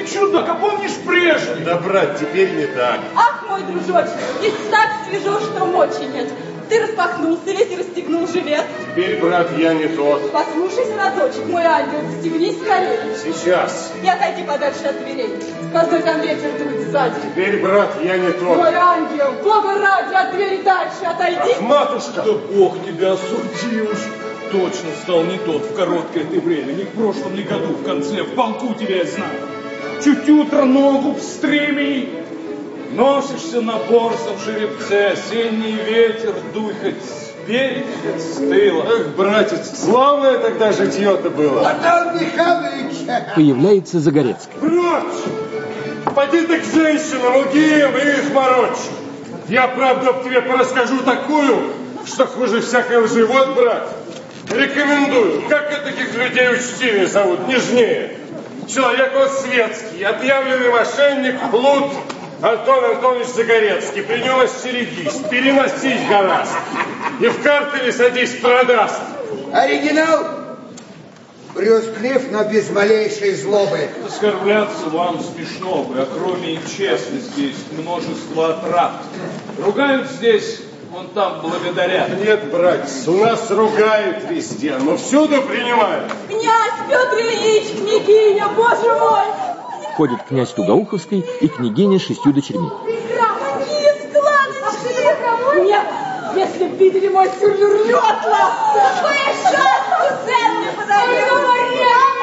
чудак, а помнишь прежний? Да, брат, теперь не так. Ах, мой дружочек, ведь так свежо, что мочи нет. Ты распахнулся весь и расстегнул жилет. Теперь, брат, я не тот. Послушайся, разочек, мой ангел, застегнись скорее. Сейчас. И отойди подальше от дверей. Сквозной там ветер дует сзади. Теперь, брат, я не тот. Мой ангел, Бога ради, от двери дальше отойди. Ах, матушка! Да Бог тебя осудил уж. Точно стал не тот в короткое ты время, не в прошлом ли году, в конце, в полку тебя я знаю. Чуть утро ногу в стреме, носишься на борзом жеребце, осенний ветер дуй хоть спереди, хоть с тыла. Эх, братец, славное тогда житье-то было. Платон Михайлович! Появляется Загорецкий. Прочь! Поди ты к женщинам, лги им и их морочь. Я правду об тебе порасскажу такую, что хуже всякой лжи. Вот, брат, рекомендую. Как таких людей учтивее зовут, нежнее. Человек он светский, отъявленный мошенник, плут. Антон Антонович Загорецкий. При нем остерегись, переносись гораздо. И в карты не садись, продаст. Оригинал? Брюс Клифф, но без малейшей злобы. Оскорбляться вам смешно бы, а кроме и честности есть множество отрад. Ругают здесь, вон там благодарят. Нет, братец, у нас ругают везде, но всюду принимают. Князь Петр Ильич, княгиня, боже мой! Входит князь Тугоуховский и княгиня с 6 дочерьми. Какие складочки! Нет, если б видели мой сюрвертла! Вы шапку ценную подарили!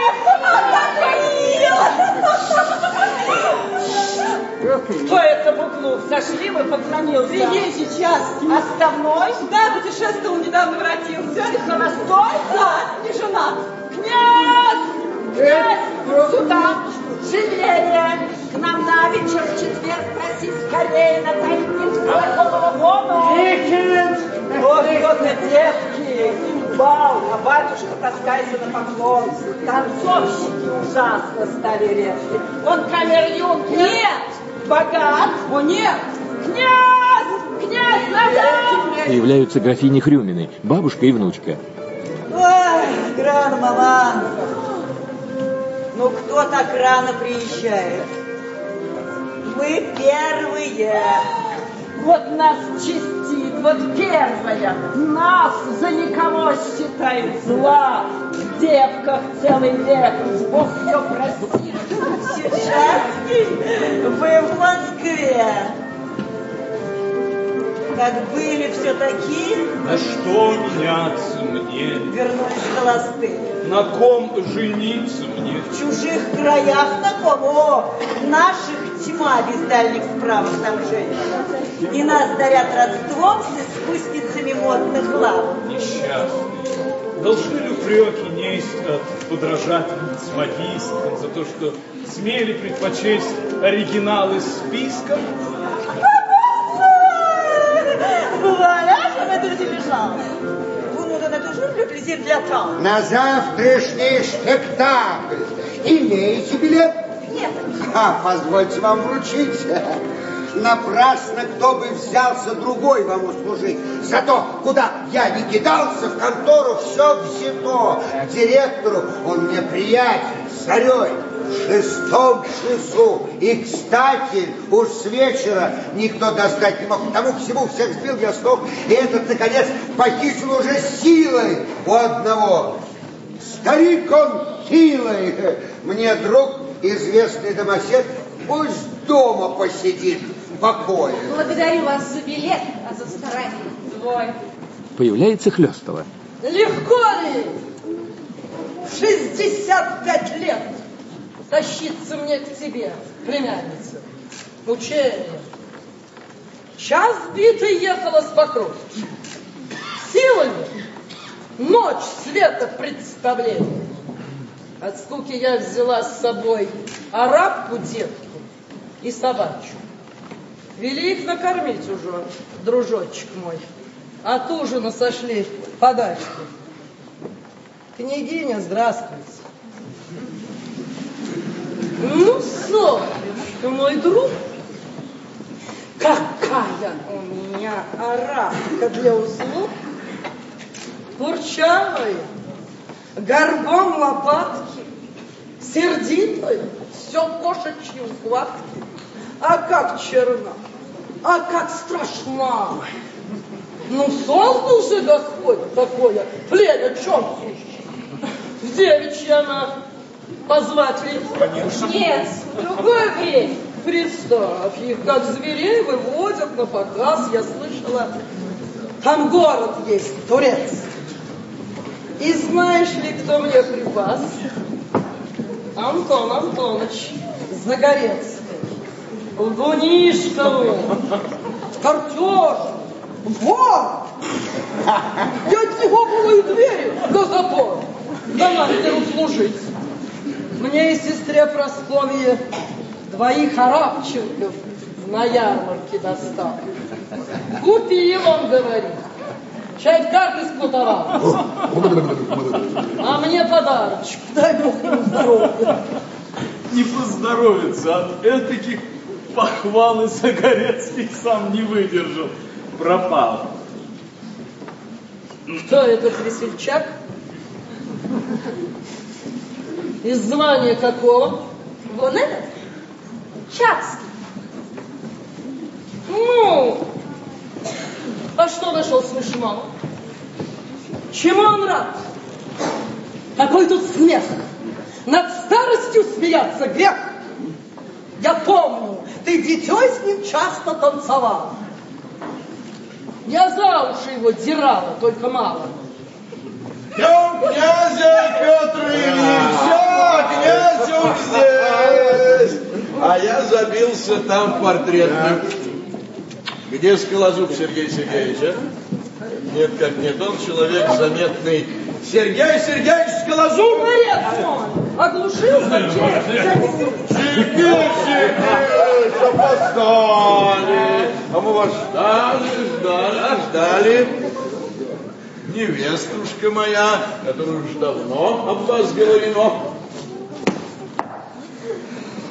Кто это в углу? Сошли, вы поклонился? Приезжий часто. Оставной? Да, путешествовал, недавно воротился. Ты холостой? Да, не женат. Князь! Князь! Сюда! Живее! К нам на вечер в четверг, проси скорее на тайник знакомого вону! Никит! Вот это девки! Им бал, а батюшка таскается на поклон. Танцовщики ужасно стали редки. Он камер-юнкер. Нет! Богат? О, нет! Князь! Князь, назад! Появляются графини Хрюмины, бабушка и внучка. Ой, гран-маман, ну кто так рано приезжает? Мы первые. Вот нас чистит, вот первая. Нас за никого считает зла. В девках целый век. Бог все простит. Чижевский, вы в Москве. Как были все такие, На что меняться мне? вернулись холостые. На ком жениться мне? В чужих краях на ком? О, наших тьма без дальних справок там женщин. И нас дарят родством с искусницами модных лав. Несчастные. Должны ли упреки несть от подражательниц модисткам за то, что смели предпочесть оригиналы списком? Voilà, je vais te diligence. Vous nous donnez toujours le plaisir de l'attendre. На завтрашний спектакль. Имеете билет? Нет. Позвольте вам вручить. Напрасно кто бы взялся другой вам услужить. Зато, куда я не кидался, в контору все взято. К директору он мне приятель, царей. В 6-м часу. И, кстати, уж с вечера никто достать не мог. Тому всему всех сбил я с ног. И этот, наконец, похитил уже силой у одного. Старик он силой. Мне друг, известный домосед, пусть дома посидит в покое. Благодарю вас за билет, а за старание двое. Появляется Хлёстова. Легко ли? В 65 лет тащиться мне к тебе, племянница. Мучение. Час битый ехала с Покровки. Силами. Ночь света представления. От скуки я взяла с собой арабку детку и собачку. Вели их накормить уже, дружочек мой. От ужина сошли подачку. Княгиня, здравствуйте. Ну, Софьюшка, мой друг, какая у меня арабка для услуг. Курчавая, горбом лопатки, сердитая, все кошачьи укладки. А как черна, а как страшна. Ну, создал же Господь такое племя черт. В девичья она позвать ли? Конечно. Нет, в другое время. Представь, их как зверей выводят на показ, я слышала. Там город есть, турецкий. И знаешь ли, кто мне припас? Антон Антонович Загорецкий. Лгунишка, картеж, вор. Я от него было и двери до запора. Да мастеру служить. Мне и сестре Прасковье 2 арабченков на ярмарке достал. Купил, он говорит. Чай в карты сплутовал. А мне подарочек. Дай Бог ему здоровья. Не поздоровится от этаких похвал, и Загорецкий сам не выдержал. Пропал. Кто этот весельчак? Из звания какого? Вон этот? Чацкий. Ну, а что нашел смешного? Чему он рад? Какой тут смех? Над старостью смеяться грех. Я помню, ты дитей с ним часто танцевал. Я за уши его дирала, только мало. Я у князя, Петр Ильич, князь он здесь. А я забился там в портретном. Где Скалозуб Сергей Сергеевич, а? Нет, как нет, он человек заметный. Сергей Сергеевич Скалозуб! Оглушился? Сергей Сергеевич, опоздали. А мы вас ждали. Невестушка моя, которую уж давно об вас говорено.